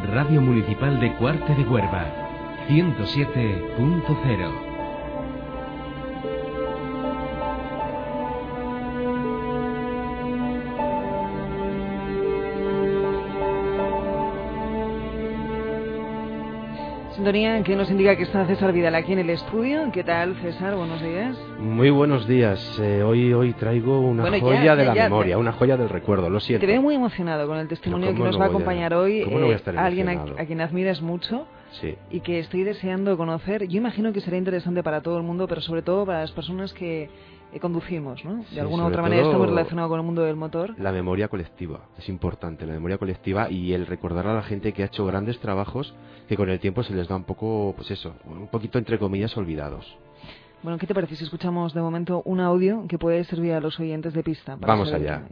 Radio Municipal de Cuarte de Huerva, 107.0. Sintonía que nos indica que está César Vidal aquí en el estudio. ¿Qué tal, César? Buenos días. Muy buenos días. Hoy traigo una joya de la memoria, una joya del recuerdo, lo siento. Te veo muy emocionado con el testimonio que nos va a acompañar hoy. Alguien a quien admiras mucho. Sí. Y que estoy deseando conocer. Yo imagino que será interesante para todo el mundo, pero sobre todo para las personas que conducimos, ¿no? De alguna u otra manera estamos relacionados con el mundo del motor. La memoria colectiva, es importante, la memoria colectiva y el recordar a la gente que ha hecho grandes trabajos que con el tiempo se les da un poco, pues eso, un poquito entre comillas olvidados. Bueno, ¿qué te parece si escuchamos de momento un audio que puede servir a los oyentes de pista? Vamos allá.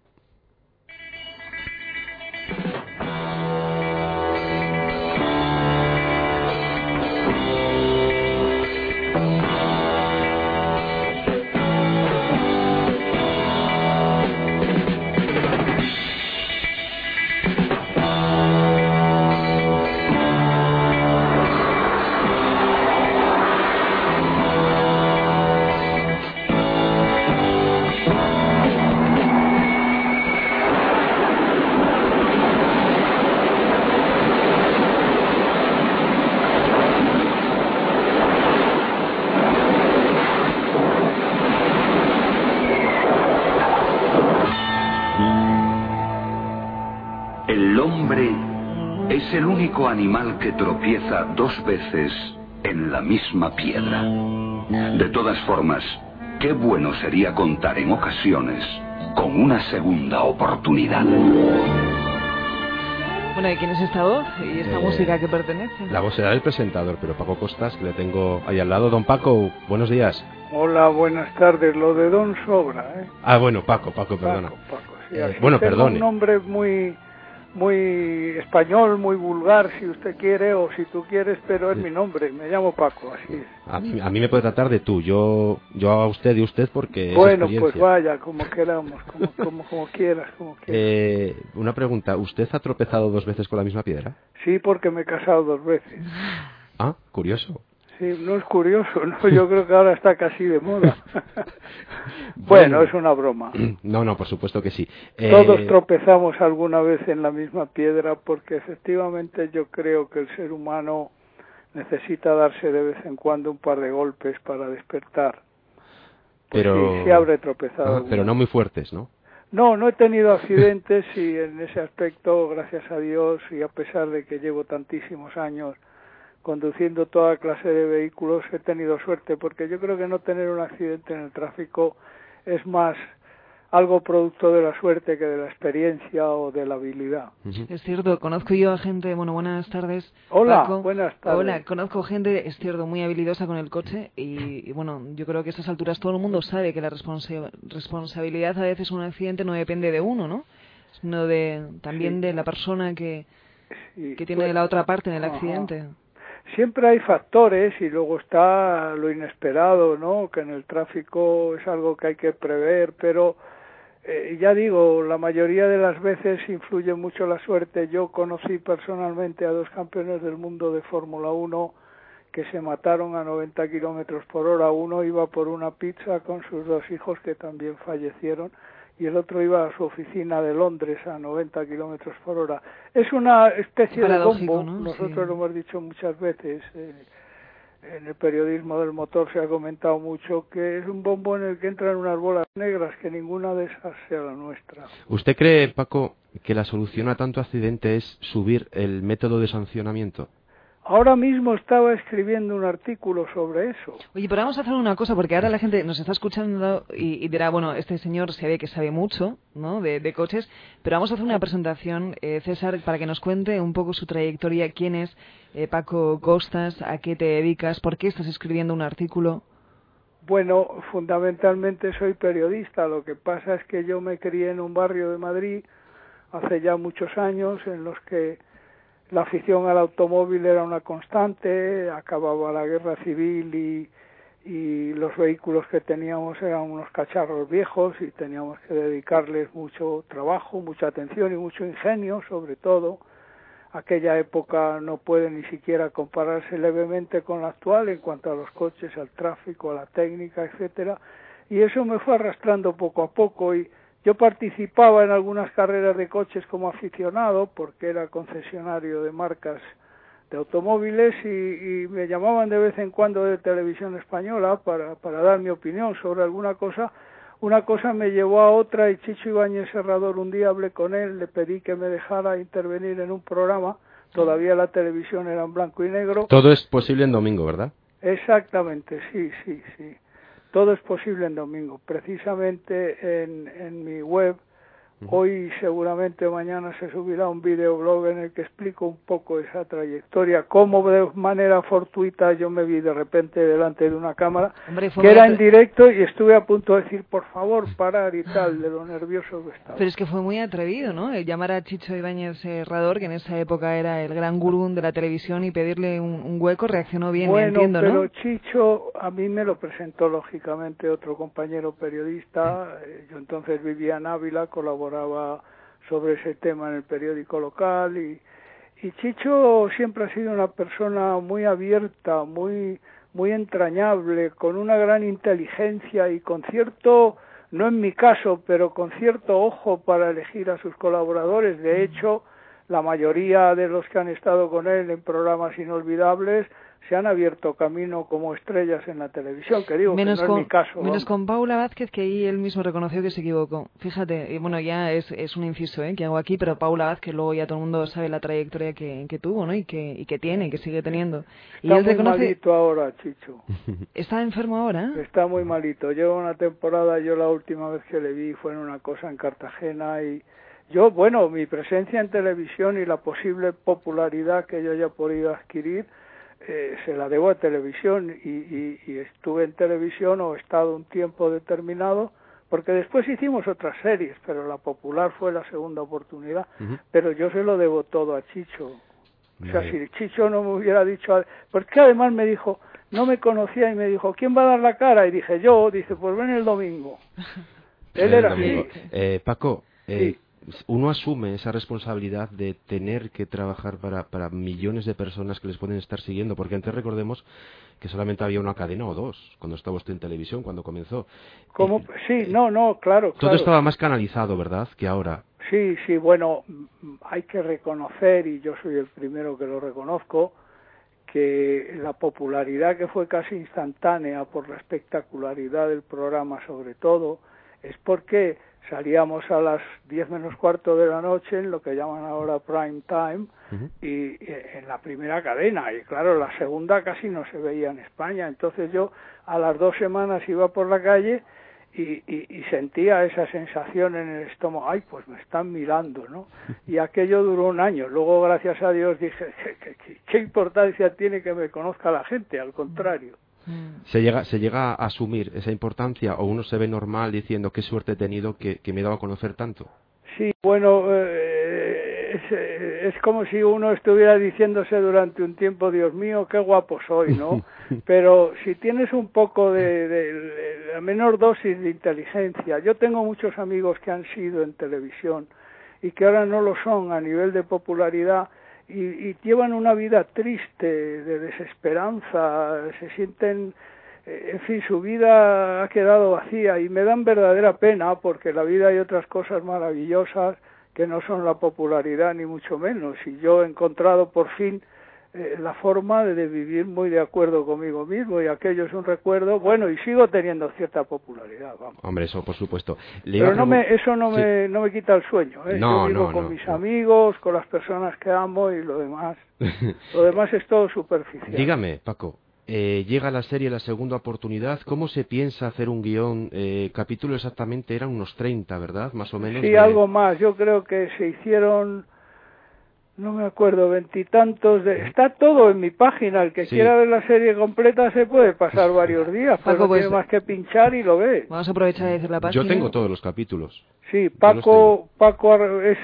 El hombre es el único animal que tropieza dos veces en la misma piedra. De todas formas, qué bueno sería contar en ocasiones con una segunda oportunidad. Bueno, ¿y quién es esta voz y esta música a qué pertenece? La voz será del presentador, pero Paco Costas, que le tengo ahí al lado. Don Paco, buenos días. Hola, buenas tardes. Lo de Don sobra, ¿eh? Ah, bueno, Paco, perdona. Paco, sí, bueno, perdone. Un nombre muy español, muy vulgar, si usted quiere, o si tú quieres, pero es mi nombre, me llamo Paco, así es. A mí me puede tratar de tú, yo a usted y usted porque bueno, pues vaya, como queramos, como quieras. Una pregunta, ¿usted ha tropezado dos veces con la misma piedra? Sí, porque me he casado dos veces. Ah, curioso. Sí, no es curioso, no, yo creo que ahora está casi de moda. Bueno, es una broma. No, por supuesto que sí. Todos tropezamos alguna vez en la misma piedra porque efectivamente yo creo que el ser humano necesita darse de vez en cuando un par de golpes para despertar. Pues pero sí habré tropezado. Pero no muy fuertes, ¿no? No he tenido accidentes y en ese aspecto, gracias a Dios, y a pesar de que llevo tantísimos años conduciendo toda clase de vehículos, he tenido suerte, porque yo creo que no tener un accidente en el tráfico es más algo producto de la suerte que de la experiencia o de la habilidad. Es cierto, conozco yo a gente, bueno, buenas tardes. Hola, Paco. Buenas tardes. Hola, conozco gente, es cierto, muy habilidosa con el coche y bueno, yo creo que a estas alturas todo el mundo sabe que la responsabilidad a veces un accidente no depende de uno, ¿no? Sino también de la persona que tiene la otra parte en el accidente. Siempre hay factores y luego está lo inesperado, ¿no? Que en el tráfico es algo que hay que prever, pero ya digo, la mayoría de las veces influye mucho la suerte. Yo conocí personalmente a dos campeones del mundo de Fórmula 1 que se mataron a 90 kilómetros por hora. Uno iba por una pizza con sus dos hijos que también fallecieron y el otro iba a su oficina de Londres a 90 kilómetros por hora. Es una especie de bombo, ¿no? Nosotros lo hemos dicho muchas veces, en el periodismo del motor se ha comentado mucho que es un bombo en el que entran unas bolas negras, que ninguna de esas sea la nuestra. ¿Usted cree, Paco, que la solución a tanto accidente es subir el método de sancionamiento? Ahora mismo estaba escribiendo un artículo sobre eso. Oye, pero vamos a hacer una cosa, porque ahora la gente nos está escuchando y dirá, bueno, este señor se ve que sabe mucho, ¿no?, de coches, pero vamos a hacer una presentación, César, para que nos cuente un poco su trayectoria, quién es Paco Costas, a qué te dedicas, por qué estás escribiendo un artículo. Bueno, fundamentalmente soy periodista, lo que pasa es que yo me crié en un barrio de Madrid hace ya muchos años en los que la afición al automóvil era una constante, acababa la guerra civil y los vehículos que teníamos eran unos cacharros viejos y teníamos que dedicarles mucho trabajo, mucha atención y mucho ingenio, sobre todo, aquella época no puede ni siquiera compararse levemente con la actual en cuanto a los coches, al tráfico, a la técnica, etcétera, y eso me fue arrastrando poco a poco. Y yo participaba en algunas carreras de coches como aficionado porque era concesionario de marcas de automóviles y me llamaban de vez en cuando de Televisión Española para dar mi opinión sobre alguna cosa. Una cosa me llevó a otra y Chicho Ibáñez Serrador, un día hablé con él, le pedí que me dejara intervenir en un programa, todavía la televisión era en blanco y negro. Todo es posible en domingo, ¿verdad? Exactamente, sí. Todo es posible en domingo. Precisamente en mi web, hoy seguramente mañana se subirá un videoblog en el que explico un poco esa trayectoria, cómo de manera fortuita yo me vi de repente delante de una cámara, Hombre, que era en directo y estuve a punto de decir, por favor, parar y tal, de lo nervioso que estaba. Pero es que fue muy atrevido, ¿no? El llamar a Chicho Ibáñez Serrador, que en esa época era el gran gurú de la televisión, y pedirle un hueco, reaccionó bien, bueno, entiendo, ¿no? Pero Chicho a mí me lo presentó lógicamente otro compañero periodista. Yo entonces vivía en Ávila, colaboraba sobre ese tema en el periódico local y Chicho siempre ha sido una persona muy abierta, muy entrañable, con una gran inteligencia y con cierto, no en mi caso, pero con cierto ojo para elegir a sus colaboradores. De hecho, la mayoría de los que han estado con él en programas inolvidables se han abierto camino como estrellas en la televisión, que digo menos que no es mi caso. Menos con Paula Vázquez, que ahí él mismo reconoció que se equivocó. Fíjate, y bueno, ya es un inciso que hago aquí, pero Paula Vázquez, luego ya todo el mundo sabe la trayectoria que tuvo, ¿no? Y que tiene, que sigue teniendo. Y Está él muy reconoce... malito ahora, Chicho. ¿Está enfermo ahora? Está muy malito. Lleva una temporada, yo la última vez que le vi fue en una cosa en Cartagena y yo, bueno, mi presencia en televisión y la posible popularidad que yo haya podido adquirir se la debo a televisión y estuve en televisión o he estado un tiempo determinado porque después hicimos otras series, pero la popular fue la segunda oportunidad, pero yo se lo debo todo a Chicho. O sea, si Chicho no me hubiera dicho, porque además me dijo, no me conocía y me dijo, ¿quién va a dar la cara? Y dije, yo, dice, pues ven el domingo. Él era así. Paco, sí. Uno asume esa responsabilidad de tener que trabajar para millones de personas que les pueden estar siguiendo, porque antes recordemos que solamente había una cadena o dos cuando estaba usted en televisión, cuando comenzó. ¿Cómo? Sí, no, claro. Todo estaba más canalizado, ¿verdad?, que ahora. Sí, bueno, hay que reconocer, y yo soy el primero que lo reconozco, que la popularidad que fue casi instantánea por la espectacularidad del programa sobre todo, es porque salíamos a las 10 menos cuarto de la noche en lo que llaman ahora prime time y en la primera cadena, y claro, la segunda casi no se veía en España. Entonces yo a las 2 semanas iba por la calle y sentía esa sensación en el estómago, ay, pues me están mirando, ¿no? Y aquello duró un año. Luego, gracias a Dios, dije, ¿qué importancia tiene que me conozca la gente? Al contrario. ¿Se llega a asumir esa importancia o uno se ve normal diciendo qué suerte he tenido que me he dado a conocer tanto? Sí, bueno, es como si uno estuviera diciéndose durante un tiempo, Dios mío, qué guapo soy, ¿no? Pero si tienes un poco de la menor dosis de inteligencia, yo tengo muchos amigos que han sido en televisión y que ahora no lo son a nivel de popularidad, y llevan una vida triste, de desesperanza, se sienten, en fin, su vida ha quedado vacía y me dan verdadera pena porque en la vida hay otras cosas maravillosas que no son la popularidad ni mucho menos, y yo he encontrado por fin la forma de vivir muy de acuerdo conmigo mismo, y aquello es un recuerdo, bueno, y sigo teniendo cierta popularidad, vamos. Hombre, eso por supuesto. Pero eso no me quita el sueño, yo vivo con mis amigos, con las personas que amo, y lo demás es todo superficial. Dígame, Paco, llega la serie La Segunda Oportunidad, ¿cómo se piensa hacer un guión? Capítulos exactamente eran unos 30, ¿verdad? Más o menos. Sí, algo más, yo creo que se hicieron... No me acuerdo, 20 y tantos. Está todo en mi página. El que quiera ver la serie completa se puede pasar varios días. Paco, pues, no tiene más que pinchar y lo ve. Vamos a aprovechar de decir la página. Yo tengo todos los capítulos. Sí, Paco es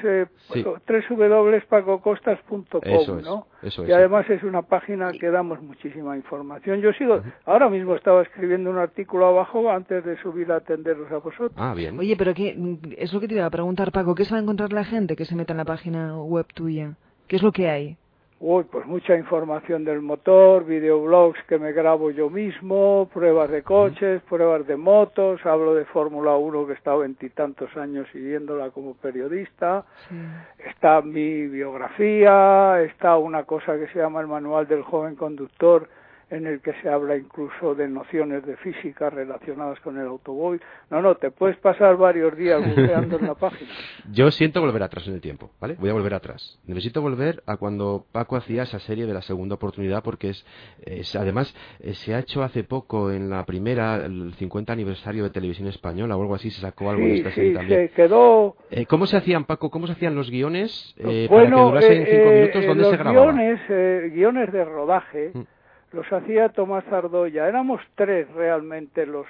www.pacocostas.com, ¿no? Eso es. Y además es una página que damos muchísima información. Yo sigo, ahora mismo estaba escribiendo un artículo abajo antes de subir a atenderos a vosotros. Ah, bien. Oye, pero es lo que te iba a preguntar, Paco, ¿qué se va a encontrar la gente que se meta en la página web tuya? ¿Qué es lo que hay? Uy, pues mucha información del motor, videoblogs que me grabo yo mismo, pruebas de coches, pruebas de motos, hablo de Fórmula 1 que he estado 20 y tantos años siguiéndola como periodista, Sí. está mi biografía, está una cosa que se llama el Manual del Joven Conductor, en el que se habla incluso de nociones de física relacionadas con el automóvil. No, te puedes pasar varios días buceando en la página. Yo siento volver atrás en el tiempo, ¿vale? Voy a volver atrás. Necesito volver a cuando Paco hacía esa serie de La Segunda Oportunidad, porque además se ha hecho hace poco en la primera, el 50 aniversario de Televisión Española o algo así, se sacó algo de esta serie también. Se quedó... ¿Cómo se hacían, Paco? ¿Cómo se hacían los guiones para que bueno, durasen 5 minutos? ¿Dónde se grababa? Guiones de rodaje los hacía Tomás Zardoya. Éramos 3 realmente los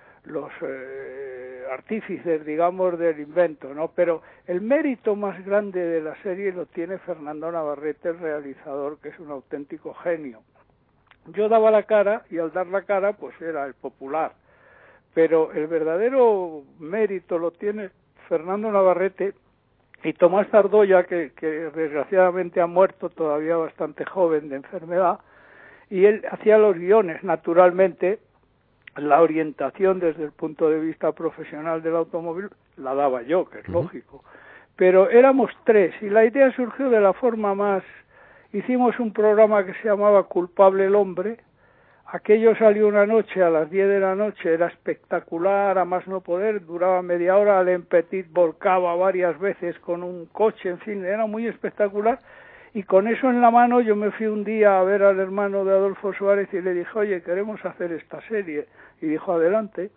artífices, digamos, del invento, ¿no? Pero el mérito más grande de la serie lo tiene Fernando Navarrete, el realizador, que es un auténtico genio. Yo daba la cara, y al dar la cara, pues era el popular. Pero el verdadero mérito lo tiene Fernando Navarrete y Tomás Zardoya, que desgraciadamente ha muerto todavía bastante joven de enfermedad, y él hacía los guiones. Naturalmente, la orientación desde el punto de vista profesional del automóvil la daba yo, que es lógico. Pero éramos 3, y la idea surgió de la forma más... Hicimos un programa que se llamaba Culpable el Hombre. Aquello salió una noche a las 10 de la noche, era espectacular, a más no poder, duraba media hora, Alain Petit volcaba varias veces con un coche, en fin, era muy espectacular. Y con eso en la mano yo me fui un día a ver al hermano de Adolfo Suárez y le dije, oye, queremos hacer esta serie. Y dijo, adelante.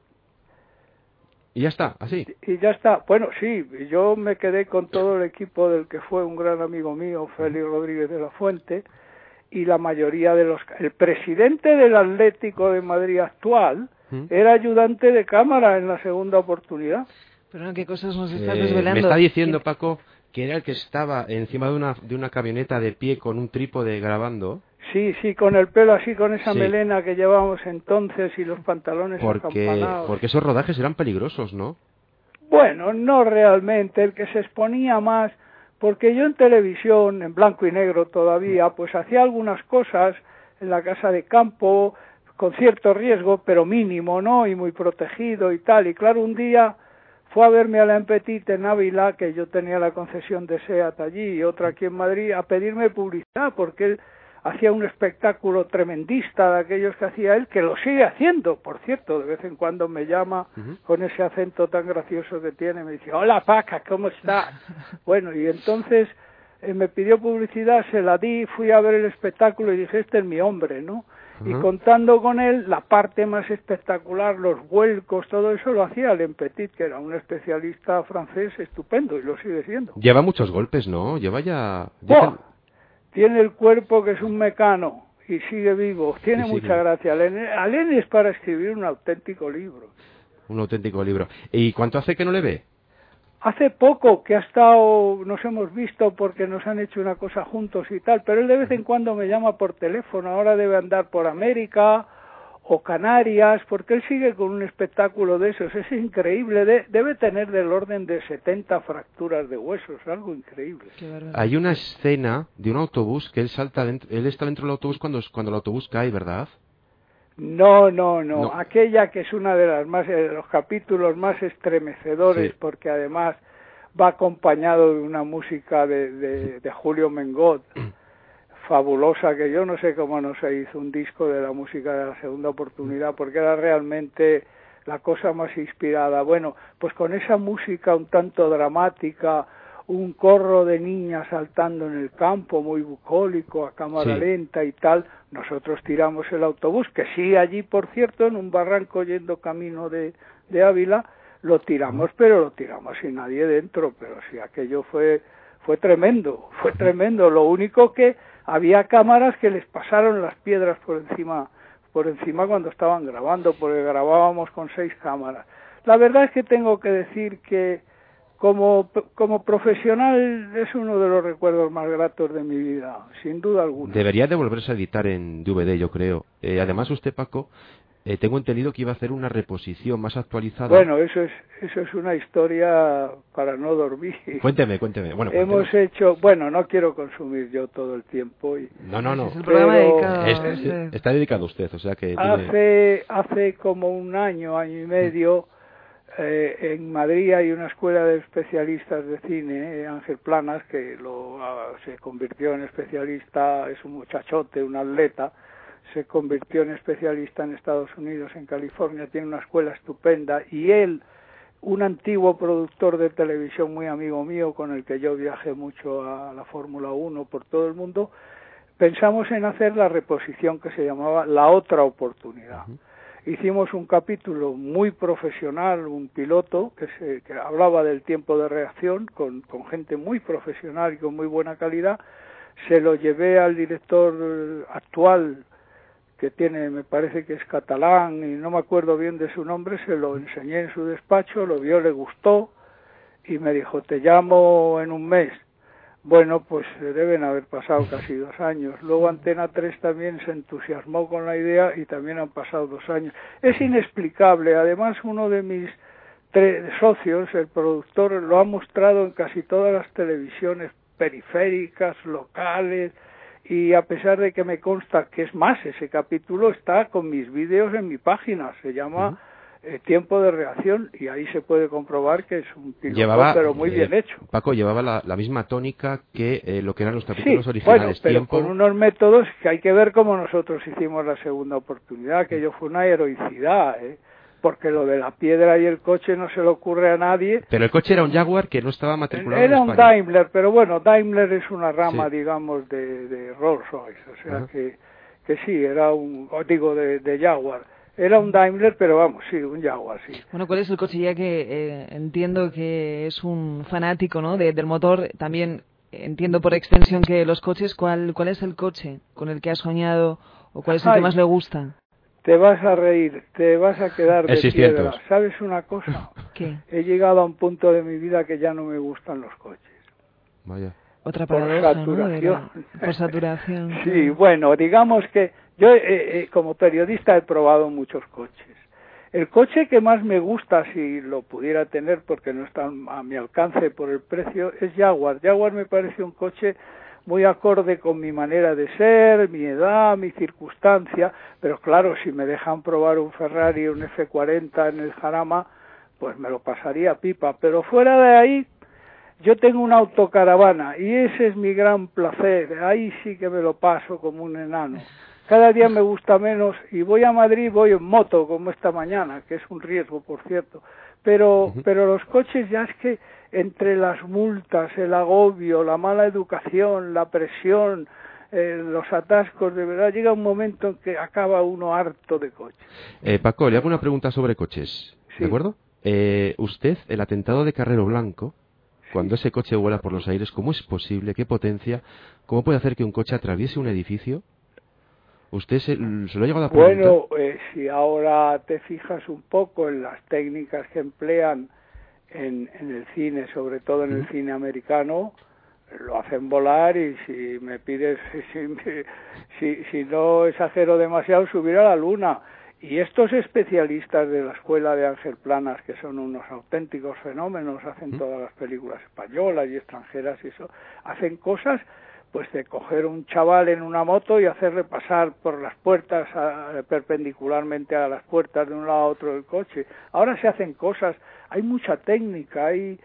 Y ya está, así. Y ya está. Bueno, sí, yo me quedé con todo el equipo del que fue un gran amigo mío, Félix Rodríguez de la Fuente, y la mayoría de los... El presidente del Atlético de Madrid actual era ayudante de cámara en La Segunda Oportunidad. Pero no, ¿qué cosas nos estás desvelando? Me está diciendo, Paco, que era el que estaba encima de una camioneta de pie con un trípode grabando. Sí, con el pelo así, con esa melena que llevábamos entonces y los pantalones acampanados. Porque esos rodajes eran peligrosos, ¿no? Bueno, no realmente, el que se exponía más, porque yo en televisión, en blanco y negro todavía, pues hacía algunas cosas en la casa de campo, con cierto riesgo, pero mínimo, ¿no? Y muy protegido y tal. Y claro, un día fue a verme a Alain Petit en Ávila, que yo tenía la concesión de SEAT allí, y otra aquí en Madrid, a pedirme publicidad, porque él hacía un espectáculo tremendista de aquellos que hacía él, que lo sigue haciendo, por cierto, de vez en cuando me llama con ese acento tan gracioso que tiene, me dice, hola Paca, ¿cómo estás? Bueno, y entonces me pidió publicidad, se la di, fui a ver el espectáculo y dije, este es mi hombre, ¿no? Y contando con él, la parte más espectacular, los vuelcos, todo eso lo hacía Alain Petit, que era un especialista francés estupendo, y lo sigue siendo. Lleva muchos golpes, ¿no? Lleva ya... Tiene el cuerpo que es un mecano y sigue vivo. Tiene mucha gracia. Alain es para escribir un auténtico libro. Un auténtico libro. ¿Y cuánto hace que no le ve? Hace poco que nos hemos visto porque nos han hecho una cosa juntos y tal, pero él de vez en cuando me llama por teléfono. Ahora debe andar por América o Canarias, porque él sigue con un espectáculo de esos. Es increíble. Debe tener del orden de 70 fracturas de huesos, algo increíble. Hay una escena de un autobús que él está dentro del autobús cuando el autobús cae, ¿verdad? No. Aquella que es una de los capítulos más estremecedores, porque además va acompañado de una música de Julio Mengot, fabulosa, que yo no sé cómo no se hizo un disco de la música de La Segunda Oportunidad, porque era realmente la cosa más inspirada. Bueno, pues con esa música un tanto dramática, un corro de niñas saltando en el campo, muy bucólico, a cámara lenta y tal, nosotros tiramos el autobús, que sí, allí, por cierto, en un barranco yendo camino de Ávila, lo tiramos, pero lo tiramos sin nadie dentro, pero sí, aquello fue tremendo, lo único que había cámaras que les pasaron las piedras por encima cuando estaban grabando, porque grabábamos con 6 cámaras. La verdad es que tengo que decir que como profesional es uno de los recuerdos más gratos de mi vida, sin duda alguna. Debería de volverse a editar en DVD, yo creo. Además, usted, Paco, tengo entendido que iba a hacer una reposición más actualizada. Bueno, eso es una historia para no dormir. Cuénteme. Bueno, hemos hecho, bueno, no quiero consumir yo todo el tiempo. No. Es el programa dedicado está dedicado a usted, o sea que... Hace como un año y medio, en Madrid hay una escuela de especialistas de cine, Ángel Planas, que se convirtió en especialista, es un muchachote, un atleta, se convirtió en especialista en Estados Unidos, en California, tiene una escuela estupenda, y él, un antiguo productor de televisión muy amigo mío, con el que yo viajé mucho a la Fórmula 1 por todo el mundo, pensamos en hacer la reposición que se llamaba La Otra Oportunidad. Hicimos un capítulo muy profesional, un piloto, que hablaba del tiempo de reacción, con gente muy profesional y con muy buena calidad. Se lo llevé al director actual, que me parece que es catalán, y no me acuerdo bien de su nombre, se lo enseñé en su despacho, lo vio, le gustó, y me dijo, te llamo en un mes. Bueno, pues deben haber pasado casi 2 años. Luego Antena 3 también se entusiasmó con la idea y también han pasado 2 años. Es inexplicable. Además, uno de mis 3 socios, el productor, lo ha mostrado en casi todas las televisiones periféricas, locales, y a pesar de que me consta que es más, ese capítulo está con mis vídeos en mi página, se llama Tiempo de Reacción, y ahí se puede comprobar que es un piloto, pero muy bien hecho. Paco, llevaba la misma tónica que lo que eran los capítulos originales. Bueno, pero Tiempo... con unos métodos que hay que ver cómo nosotros hicimos la segunda oportunidad, que ello fue una heroicidad, porque lo de la piedra y el coche no se le ocurre a nadie. Pero el coche era un Jaguar que no estaba matriculado en España. Era un Daimler, pero bueno, Daimler es una rama, digamos, de Rolls-Royce, o sea que sí, era de Jaguar. Era un Daimler, pero vamos, sí, un Jaguar, sí. Bueno, ¿cuál es el coche? Ya que entiendo que es un fanático, ¿no?, del motor, también entiendo por extensión que los coches, ¿cuál es el coche con el que ha soñado o cuál es el que más le gusta? Te vas a reír, te vas a quedar de piedra. ¿Sabes una cosa? ¿Qué? He llegado a un punto de mi vida que ya no me gustan los coches. Vaya. Otra paradoja, saturación. ¿no? Por saturación. Sí, bueno, digamos que yo como periodista he probado muchos coches. El coche que más me gusta, si lo pudiera tener porque no está a mi alcance por el precio, es Jaguar. Jaguar me parece un coche muy acorde con mi manera de ser, mi edad, mi circunstancia, pero claro, si me dejan probar un Ferrari, un F40 en el Jarama, pues me lo pasaría pipa. Pero fuera de ahí, yo tengo una autocaravana y ese es mi gran placer. Ahí sí que me lo paso como un enano. Cada día me gusta menos y voy a Madrid, voy en moto como esta mañana, que es un riesgo, por cierto. Pero los coches ya es que entre las multas, el agobio, la mala educación, la presión, los atascos, de verdad llega un momento en que acaba uno harto de coches. Paco, le hago una pregunta sobre coches, ¿de acuerdo? Usted, el atentado de Carrero Blanco, cuando ese coche vuela por los aires, ¿cómo es posible? ¿Qué potencia? ¿Cómo puede hacer que un coche atraviese un edificio? ¿Usted se lo ha llegado a preguntar? Bueno, si ahora te fijas un poco en las técnicas que emplean en el cine, sobre todo en el cine americano, lo hacen volar, y si me pides, si no exagero demasiado, subir a la luna. Y estos especialistas de la escuela de Ángel Planas, que son unos auténticos fenómenos, hacen todas las películas españolas y extranjeras y eso, hacen cosas pues de coger un chaval en una moto y hacerle pasar por las puertas perpendicularmente a las puertas de un lado a otro del coche. Ahora se hacen cosas, hay mucha técnica, hay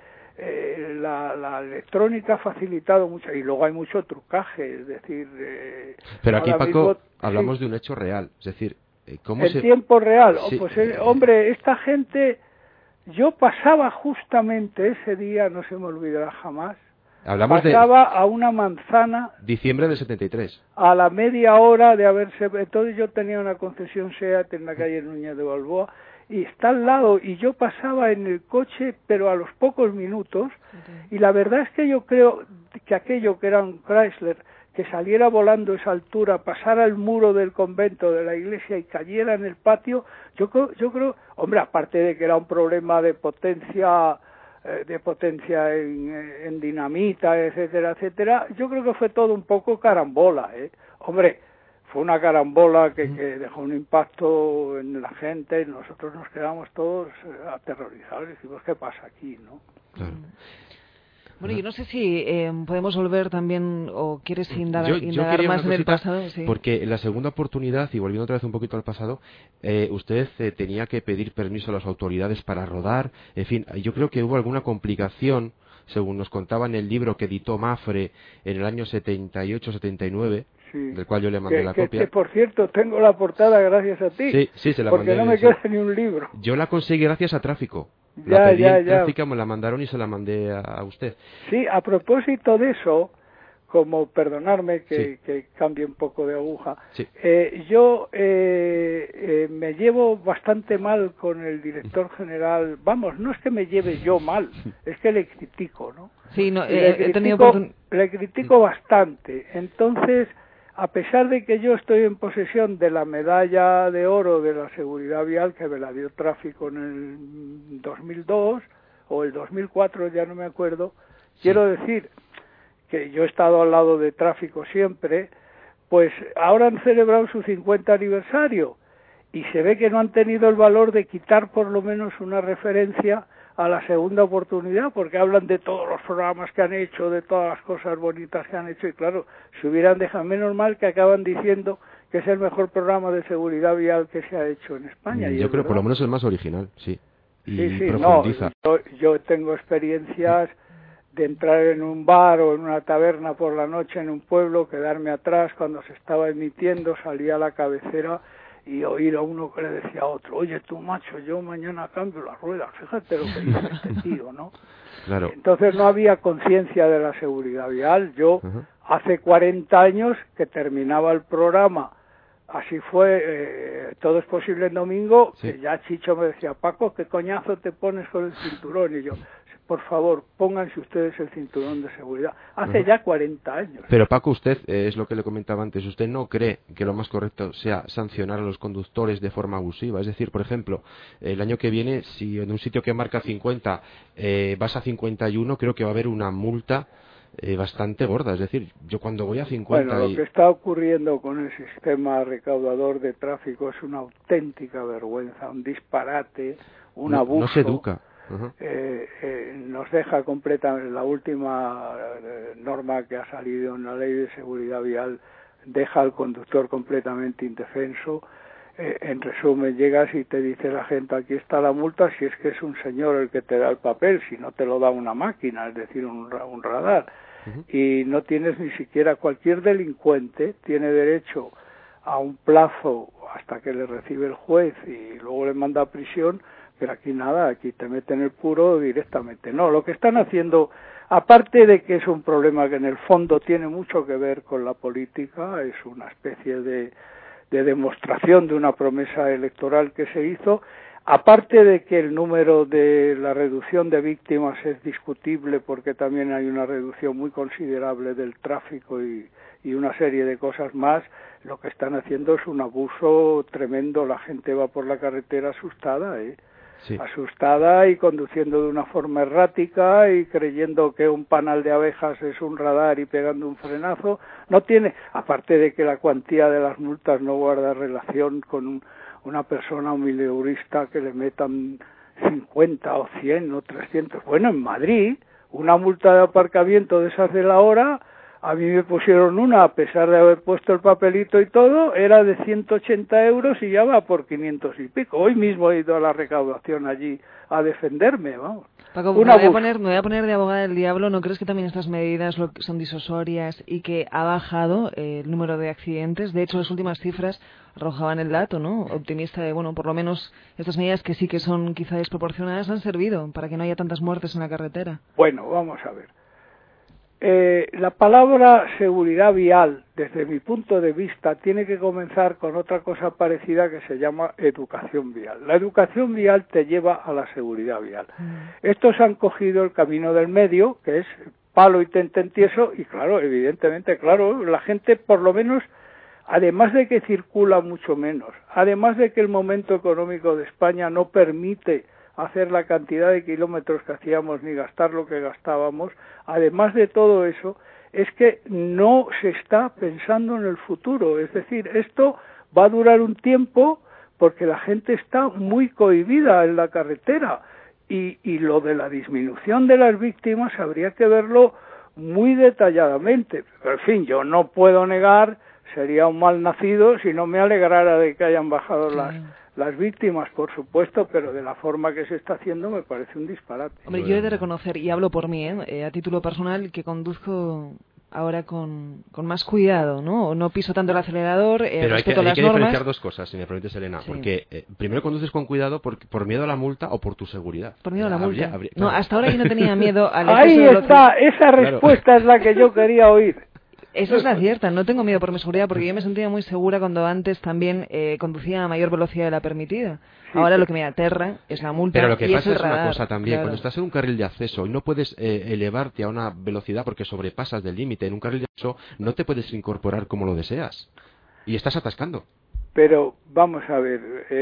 la electrónica ha facilitado mucho, y luego hay mucho trucaje, es decir... Pero aquí, Paco, hablamos de un hecho real, es decir... en tiempo real. Sí, pues hombre, esta gente, yo pasaba justamente ese día, no se me olvidará jamás, pasaba a una manzana... Diciembre del 73. A la media hora de haberse... Entonces yo tenía una concesión SEAT en la calle Núñez de Balboa, y está al lado, y yo pasaba en el coche, pero a los pocos minutos, y la verdad es que yo creo que aquello que era un Chrysler, que saliera volando esa altura, pasara el muro del convento, de la iglesia, y cayera en el patio, yo creo, hombre, aparte de que era un problema de potencia de potencia en dinamita, etcétera, etcétera. Yo creo que fue todo un poco carambola, Hombre, fue una carambola que dejó un impacto en la gente y nosotros nos quedamos todos aterrorizados. Decimos, ¿qué pasa aquí, no? Claro. Bueno, yo no sé si podemos volver también, o quieres indagar quería más una en el cosita, pasado. Sí. Porque en la segunda oportunidad, y volviendo otra vez un poquito al pasado, usted tenía que pedir permiso a las autoridades para rodar. En fin, yo creo que hubo alguna complicación, según nos contaba en el libro que editó Mafre en el año 78-79, sí, del cual yo le mandé la copia. Que, por cierto, tengo la portada gracias a ti. Sí, se la porque mandé. No me queda ni un libro. Yo la conseguí gracias a Tráfico. Ya, la pedí en ya. Tráfico, me la mandaron y se la mandé a usted. Sí, a propósito de eso, como perdonarme Sí. que cambie un poco de aguja, Sí. yo me llevo bastante mal con el director general. Vamos, no es que me lleve yo mal, es que le critico, ¿no? Sí, no, le critico bastante. Entonces, a pesar de que yo estoy en posesión de la medalla de oro de la seguridad vial que me la dio Tráfico en el 2002 o el 2004, ya no me acuerdo, quiero decir que yo he estado al lado de Tráfico siempre, pues ahora han celebrado su 50 aniversario y se ve que no han tenido el valor de quitar por lo menos una referencia a la segunda oportunidad, porque hablan de todos los programas que han hecho, de todas las cosas bonitas que han hecho, y claro, si hubieran dejado, menos mal que acaban diciendo que es el mejor programa de seguridad vial que se ha hecho en España. Yo creo por lo menos el más original, sí. Y sí, profundiza. No, yo tengo experiencias de entrar en un bar o en una taberna por la noche en un pueblo, quedarme atrás cuando se estaba emitiendo, salía a la cabecera y oír a uno que le decía a otro, oye tú macho, yo mañana cambio las ruedas, fíjate lo que dice este tío, ¿no? Claro. Entonces no había conciencia de la seguridad vial. Yo hace 40 años que terminaba el programa, así fue, Todo es posible en domingo, sí. Que ya Chicho me decía, Paco, ¿qué coñazo te pones con el cinturón? Y yo, por favor, pónganse ustedes el cinturón de seguridad. Hace ya 40 años. Pero Paco, usted, es lo que le comentaba antes, ¿usted no cree que lo más correcto sea sancionar a los conductores de forma abusiva? Es decir, por ejemplo, el año que viene, si en un sitio que marca 50 vas a 51, creo que va a haber una multa bastante gorda. Es decir, yo cuando voy a 50... Bueno, lo que está ocurriendo con el sistema recaudador de tráfico es una auténtica vergüenza, un disparate, un abuso. No se educa. Nos deja completamente, la última norma que ha salido en la ley de seguridad vial deja al conductor completamente indefenso. En resumen, llegas y te dice la gente, aquí está la multa, si es que es un señor el que te da el papel, si no te lo da una máquina, es decir, un radar. Y no tienes ni siquiera, cualquier delincuente tiene derecho a un plazo hasta que le recibe el juez y luego le manda a prisión. Pero aquí nada, aquí te meten el puro directamente. No, lo que están haciendo, aparte de que es un problema que en el fondo tiene mucho que ver con la política, es una especie de demostración de una promesa electoral que se hizo, aparte de que el número de la reducción de víctimas es discutible porque también hay una reducción muy considerable del tráfico y una serie de cosas más, lo que están haciendo es un abuso tremendo. La gente va por la carretera asustada, Sí. Asustada y conduciendo de una forma errática y creyendo que un panal de abejas es un radar y pegando un frenazo. No tiene, aparte de que la cuantía de las multas no guarda relación con una persona, un mileurista, que le metan 50 o 100 o 300. Bueno, en Madrid, una multa de aparcamiento de esas de la hora, a mí me pusieron una, a pesar de haber puesto el papelito y todo, era de 180 euros y ya va por 500 y pico. Hoy mismo he ido a la recaudación allí a defenderme, vamos. Paco, me voy a poner de abogada del diablo. ¿No crees que también estas medidas son disuasorias y que ha bajado el número de accidentes? De hecho, las últimas cifras arrojaban el dato, ¿no? Optimista de, bueno, por lo menos estas medidas que sí que son quizá desproporcionadas han servido para que no haya tantas muertes en la carretera. Bueno, vamos a ver. La palabra seguridad vial, desde mi punto de vista, tiene que comenzar con otra cosa parecida que se llama educación vial. La educación vial te lleva a la seguridad vial. Estos han cogido el camino del medio, que es palo y tentieso, y claro, evidentemente, claro, la gente por lo menos, además de que circula mucho menos, además de que el momento económico de España no permite hacer la cantidad de kilómetros que hacíamos ni gastar lo que gastábamos. Además de todo eso, es que no se está pensando en el futuro. Es decir, esto va a durar un tiempo porque la gente está muy cohibida en la carretera. Y lo de la disminución de las víctimas habría que verlo muy detalladamente. Pero, en fin, yo no puedo negar, sería un mal nacido si no me alegrara de que hayan bajado las víctimas, por supuesto, pero de la forma que se está haciendo me parece un disparate. Hombre, yo he de reconocer, y hablo por mí, a título personal, que conduzco ahora con más cuidado, ¿no? No piso tanto el acelerador, pero respeto las normas. Hay que diferenciar dos cosas, si me permites, Elena, sí. Porque primero conduces con cuidado por miedo a la multa o por tu seguridad. Por miedo a la multa. Claro. No, hasta ahora yo no tenía miedo al Ahí exceso de está, esa respuesta es la que yo quería oír. Esa es la cierta, no tengo miedo por mi seguridad, porque yo me sentía muy segura cuando antes también conducía a mayor velocidad de la permitida. Sí, ahora lo que me aterra es la multa. Pero lo que y pasa es es radar, una cosa también, claro. cuando estás en un carril de acceso y no puedes elevarte a una velocidad porque sobrepasas del límite, en un carril de acceso no te puedes incorporar como lo deseas y estás atascando. Pero vamos a ver,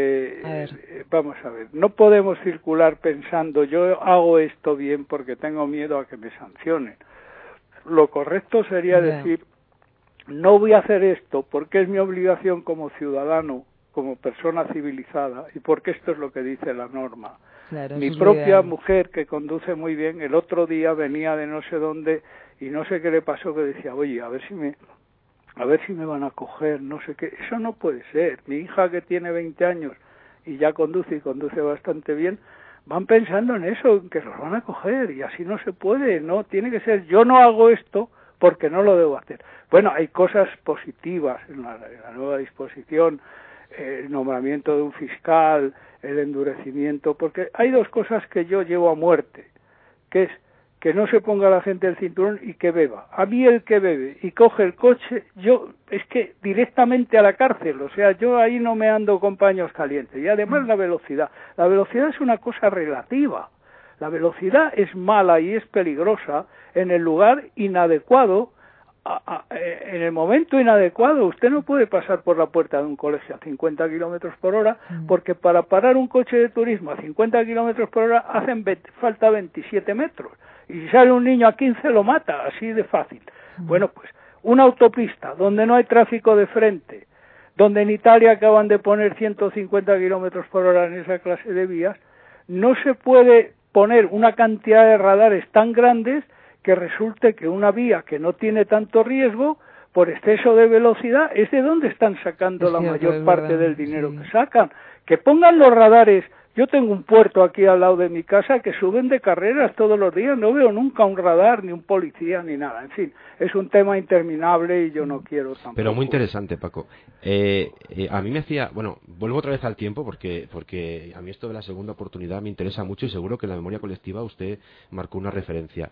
no podemos circular pensando yo hago esto bien porque tengo miedo a que me sancionen. Lo correcto sería decir, no voy a hacer esto porque es mi obligación como ciudadano, como persona civilizada, y porque esto es lo que dice la norma. Claro, mi propia mujer, que conduce muy bien, el otro día venía de no sé dónde y no sé qué le pasó, que decía, oye, a ver si me van a coger, no sé qué. Eso no puede ser. Mi hija, que tiene 20 años y ya conduce, y conduce bastante bien, van pensando en eso, en que los van a coger, y así no se puede, no, tiene que ser, yo no hago esto porque no lo debo hacer. Bueno, hay cosas positivas en la nueva disposición, el nombramiento de un fiscal, el endurecimiento, porque hay dos cosas que yo llevo a muerte, que es que no se ponga la gente el cinturón y que beba. A mí el que bebe y coge el coche, yo es que directamente a la cárcel, o sea, yo ahí no me ando con paños calientes. Y además la velocidad es una cosa relativa. La velocidad es mala y es peligrosa en el lugar inadecuado, en el momento inadecuado. Usted no puede pasar por la puerta de un colegio a 50 kilómetros por hora, porque para parar un coche de turismo a 50 kilómetros por hora falta 27 metros. Y si sale un niño a 15 lo mata, así de fácil. Bueno, pues una autopista donde no hay tráfico de frente, donde en Italia acaban de poner 150 kilómetros por hora en esa clase de vías, no se puede poner una cantidad de radares tan grandes que resulte que una vía que no tiene tanto riesgo, por exceso de velocidad, es de donde están sacando la mayor parte del dinero que sacan. Que pongan los radares. Yo tengo un puerto aquí al lado de mi casa que suben de carreras todos los días, no veo nunca un radar, ni un policía, ni nada. En fin, es un tema interminable y yo no quiero tampoco. Pero muy interesante, Paco. A mí me hacía... Bueno, vuelvo otra vez al tiempo porque a mí esto de la segunda oportunidad me interesa mucho y seguro que en la memoria colectiva usted marcó una referencia.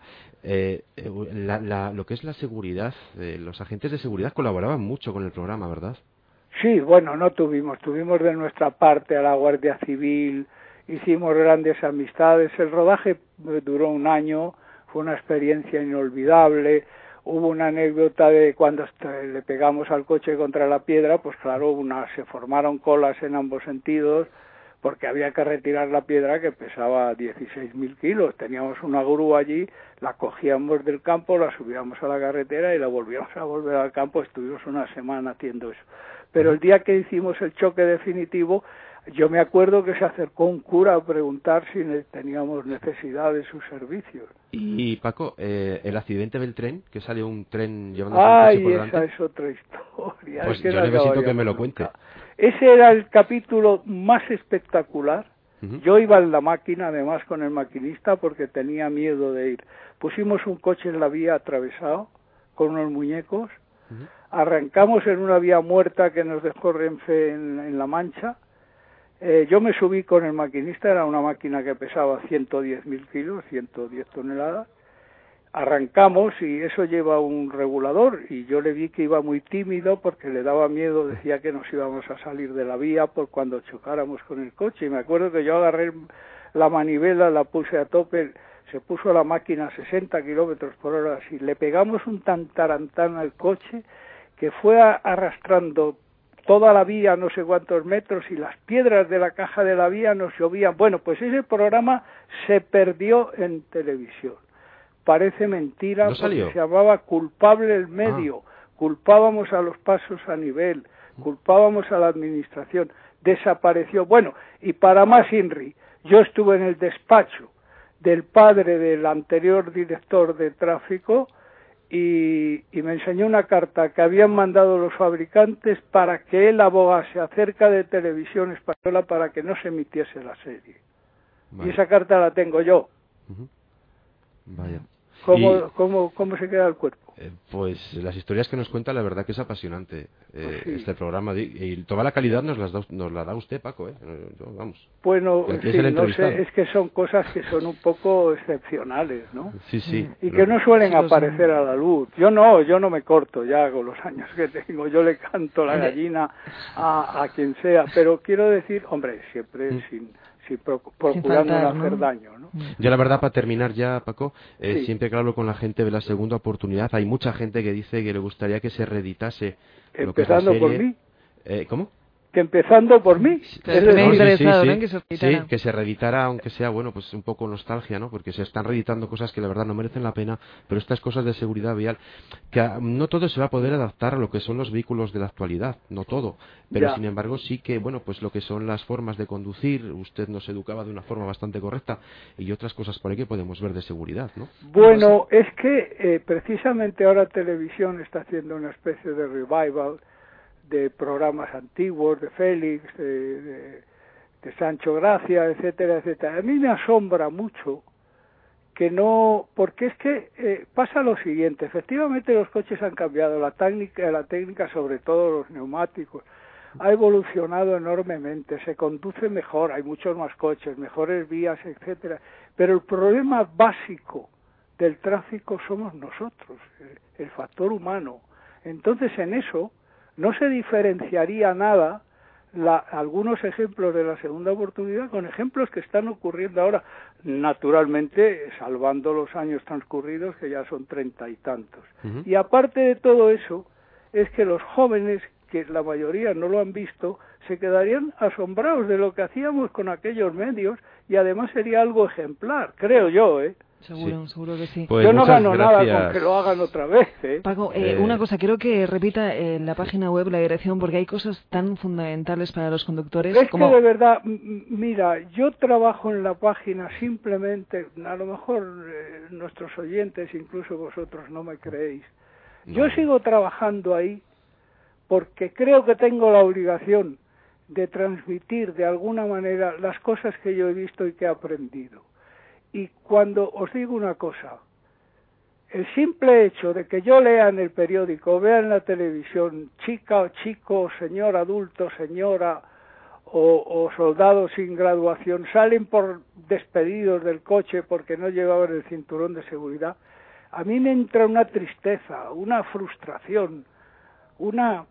Lo que es la seguridad, los agentes de seguridad colaboraban mucho con el programa, ¿verdad? Sí, bueno, tuvimos de nuestra parte a la Guardia Civil, hicimos grandes amistades, el rodaje duró un año, fue una experiencia inolvidable. Hubo una anécdota de cuando le pegamos al coche contra la piedra, pues claro, se formaron colas en ambos sentidos, porque había que retirar la piedra que pesaba 16.000 kilos. Teníamos una grúa allí, la cogíamos del campo, la subíamos a la carretera y la volvíamos a volver al campo. Estuvimos una semana haciendo eso. Pero el día que hicimos el choque definitivo, yo me acuerdo que se acercó un cura a preguntar si teníamos necesidad de sus servicios. Y Paco, el accidente del tren, que salió un tren llevándose un coche por delante. Esa es otra historia. Pues yo necesito que me lo cuente. Ese era el capítulo más espectacular. Yo iba en la máquina, además con el maquinista, porque tenía miedo de ir. Pusimos un coche en la vía atravesado, con unos muñecos. Arrancamos en una vía muerta que nos dejó Renfe en La Mancha. Yo me subí con el maquinista, era una máquina que pesaba 110.000 kilos, 110 toneladas. Arrancamos y eso lleva un regulador y yo le vi que iba muy tímido porque le daba miedo, decía que nos íbamos a salir de la vía por cuando chocáramos con el coche. Y me acuerdo que yo agarré la manivela, la puse a tope, se puso la máquina a 60 kilómetros por hora y le pegamos un tantarantán al coche que fue arrastrando toda la vía, no sé cuántos metros, y las piedras de la caja de la vía nos llovían. Bueno, pues ese programa se perdió en televisión. Parece mentira, ¿No salió? porque se llamaba Culpable el Medio. Culpábamos a los pasos a nivel, culpábamos a la administración. Desapareció. Bueno, y para más INRI, yo estuve en el despacho del padre del anterior director de tráfico y me enseñó una carta que habían mandado los fabricantes para que él abogase acerca de Televisión Española para que no se emitiese la serie. Vale. Y esa carta la tengo yo. Vaya. ¿Cómo se queda el cuerpo? Pues las historias que nos cuenta, la verdad que es apasionante Sí. este programa, y toda la calidad nos la da usted, Paco, vamos. Bueno, Sí, no sé, es que son cosas que son un poco excepcionales, ¿no? Sí. Y que no suelen aparecer a la luz. Yo no me corto ya con los años que tengo, yo le canto la gallina a quien sea, pero quiero decir, hombre, siempre procurando no hacer daño, ¿no? Yo la verdad, para terminar ya, Paco, Sí. siempre que hablo con la gente de la segunda oportunidad, hay mucha gente que dice que le gustaría que se reeditase lo que es la Empezando serie. por mí. ¿Cómo? Que empezando por mí. Que se reeditara, aunque sea, bueno, pues un poco nostalgia, ¿no? Porque se están reeditando cosas que la verdad no merecen la pena, pero estas cosas de seguridad vial, que no todo se va a poder adaptar a lo que son los vehículos de la actualidad, no todo, pero sin embargo sí que, bueno, pues lo que son las formas de conducir, usted nos educaba de una forma bastante correcta, y otras cosas por ahí que podemos ver de seguridad, ¿no? Bueno, es que precisamente ahora Televisión está haciendo una especie de revival de programas antiguos, de Félix, de Sancho Gracia, etcétera, etcétera. A mí me asombra mucho que no, porque es que pasa lo siguiente, efectivamente los coches han cambiado, la técnica, sobre todo los neumáticos, ha evolucionado enormemente, se conduce mejor, hay muchos más coches, mejores vías, etcétera, pero el problema básico del tráfico somos nosotros, el factor humano. Entonces en eso no se diferenciaría nada algunos ejemplos de la segunda oportunidad con ejemplos que están ocurriendo ahora, naturalmente salvando los años transcurridos, que ya son 30 y tantos. Y aparte de todo eso, es que los jóvenes, que la mayoría no lo han visto, se quedarían asombrados de lo que hacíamos con aquellos medios, y además sería algo ejemplar, creo yo, Seguro que sí. Pues yo no gano gracias. nada con que lo hagan otra vez, Paco, una cosa, quiero que repita en la página web la dirección, porque hay cosas tan fundamentales para los conductores. Es que de verdad, mira, yo trabajo en la página simplemente, a lo mejor nuestros oyentes, incluso vosotros, no me creéis. Yo sigo trabajando ahí porque creo que tengo la obligación de transmitir de alguna manera las cosas que yo he visto y que he aprendido. Y cuando os digo una cosa, el simple hecho de que yo lea en el periódico, vea en la televisión, chica o chico, señor adulto, señora o soldados sin graduación, salen por despedidos del coche porque no llevaban el cinturón de seguridad, a mí me entra una tristeza, una frustración, una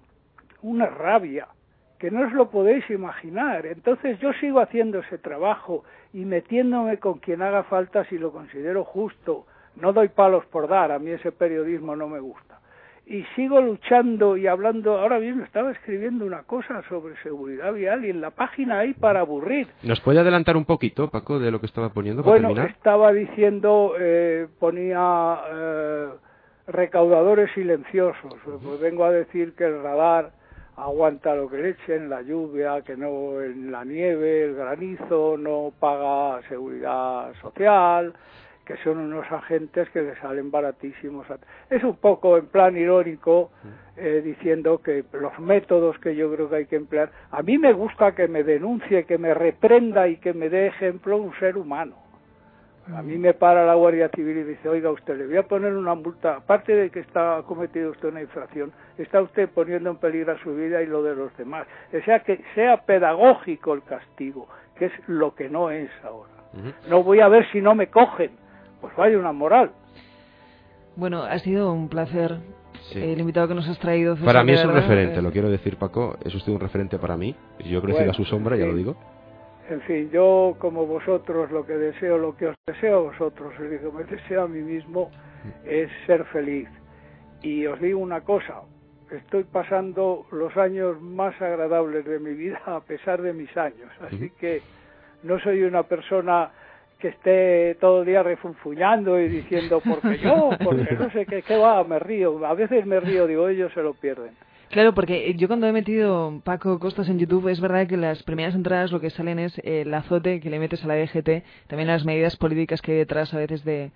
rabia, que no os lo podéis imaginar. Entonces yo sigo haciendo ese trabajo y metiéndome con quien haga falta si lo considero justo. No doy palos por dar, a mí ese periodismo no me gusta. Y sigo luchando y hablando. Ahora mismo estaba escribiendo una cosa sobre seguridad vial y en la página hay para aburrir. ¿Nos puede adelantar un poquito, Paco, de lo que estaba poniendo para terminar? Estaba diciendo, ponía recaudadores silenciosos. Pues vengo a decir que el radar aguanta lo que le echen, la lluvia, que no en la nieve, el granizo, no paga seguridad social, que son unos agentes que le salen baratísimos. Es un poco en plan irónico, diciendo que los métodos que yo creo que hay que emplear, a mí me gusta que me denuncie, que me reprenda y que me dé ejemplo un ser humano. A mí me para la Guardia Civil y dice, oiga, usted le voy a poner una multa, aparte de que está cometido usted una infracción, está usted poniendo en peligro su vida y lo de los demás. O sea, que sea pedagógico el castigo, que es lo que no es ahora. No voy a ver si no me cogen, pues vaya una moral. Bueno, ha sido un placer. El invitado que nos has traído, César, para mí es un ¿verdad? referente, lo quiero decir, Paco, es usted un referente para mí. Yo he crecido a su sombra, ya lo digo. En fin, yo como vosotros lo que os deseo a vosotros, lo que me deseo a mí mismo es ser feliz. Y os digo una cosa, estoy pasando los años más agradables de mi vida a pesar de mis años. Así que no soy una persona que esté todo el día refunfuñando y diciendo, porque no sé qué va, me río. A veces me río, digo, ellos se lo pierden. Claro, porque yo cuando he metido Paco Costas en YouTube, es verdad que las primeras entradas lo que salen es el azote que le metes a la DGT, también las medidas políticas que hay detrás a veces de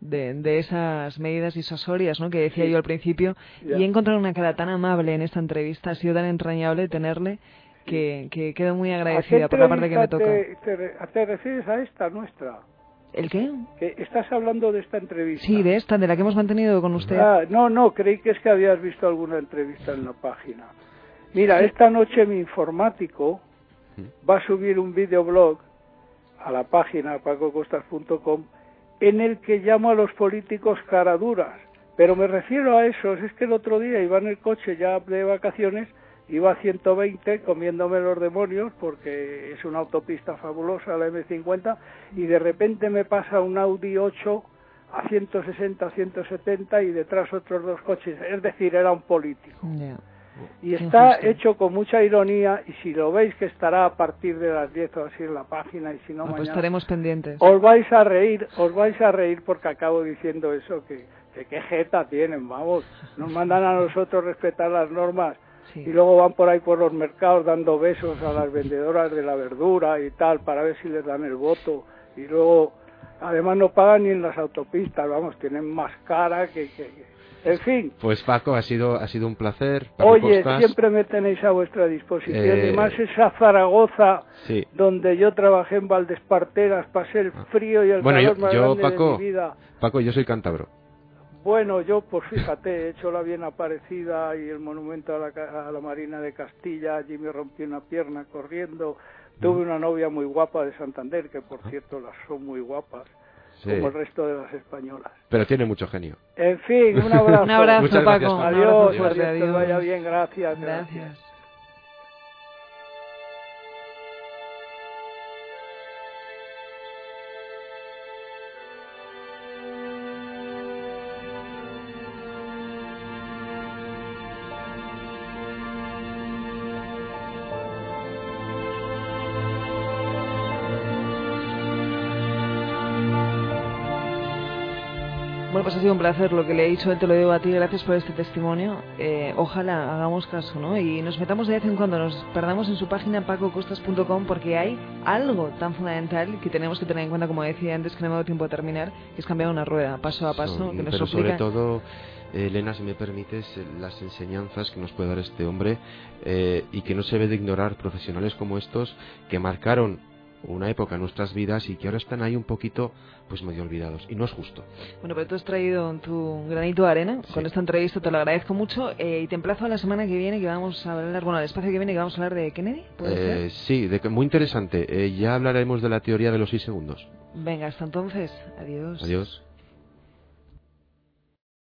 esas medidas disuasorias, ¿no?, que decía yo al principio, y he encontrado una cara tan amable en esta entrevista, ha sido tan entrañable tenerle, que quedo muy agradecida por la parte que me toca. ¿Te refieres a esta nuestra? ¿El qué? Que estás hablando de esta entrevista. Sí, de esta, de la que hemos mantenido con usted. No, creí que es que habías visto alguna entrevista en la página. Mira, esta noche mi informático va a subir un videoblog a la página pacocostas.com en el que llamo a los políticos caraduras. Pero me refiero a esos, es que el otro día iba en el coche ya de vacaciones, iba a 120 comiéndome los demonios porque es una autopista fabulosa la M50 y de repente me pasa un Audi 8 a 160, 170 y detrás otros dos coches, es decir, era un político. Yeah. Y está hecho con mucha ironía y si lo veis que estará a partir de las 10 o así en la página y si no mañana pues estaremos pendientes. Os vais a reír porque acabo diciendo eso, que qué jeta tienen, vamos, nos mandan a nosotros respetar las normas. Sí. Y luego van por ahí por los mercados dando besos a las vendedoras de la verdura y tal para ver si les dan el voto y luego además no pagan ni en las autopistas, vamos, tienen más cara que en fin. Pues Paco, ha sido un placer. Paco Oye, Costas, siempre me tenéis a vuestra disposición y más esa Zaragoza donde yo trabajé en Valdesparteras, pasé el frío y el calor más grande de mi vida. Paco, yo soy cántabro. Bueno, yo, pues fíjate, he hecho la bien aparecida y el monumento a la Marina de Castilla, allí me rompí una pierna corriendo. Tuve una novia muy guapa de Santander, que por cierto las son muy guapas, como el resto de las españolas. Pero tiene mucho genio. En fin, un abrazo. Un abrazo, Muchas Paco. gracias, Paco. Adiós, Adiós. que vaya bien, gracias. Gracias. Bueno, pues ha sido un placer lo que le he dicho, él te lo digo a ti, gracias por este testimonio. Ojalá hagamos caso, ¿no? Y nos metamos de vez en cuando, nos perdamos en su página pacocostas.com porque hay algo tan fundamental que tenemos que tener en cuenta, como decía antes, que no me ha dado tiempo de terminar, que es cambiar una rueda paso a paso. Que nos pero explica... sobre todo, Elena, si me permites, las enseñanzas que nos puede dar este hombre y que no se debe de ignorar profesionales como estos que marcaron una época en nuestras vidas y que ahora están ahí un poquito pues medio olvidados y no es justo. Bueno, pero tú has traído tu granito de arena con esta entrevista, te lo agradezco mucho y te emplazo a la semana que viene que vamos a hablar, bueno, al espacio que viene que vamos a hablar de Kennedy, ¿puede ser? Sí, muy interesante, ya hablaremos de la teoría de los 6 segundos. Venga, hasta entonces, adiós. Adiós.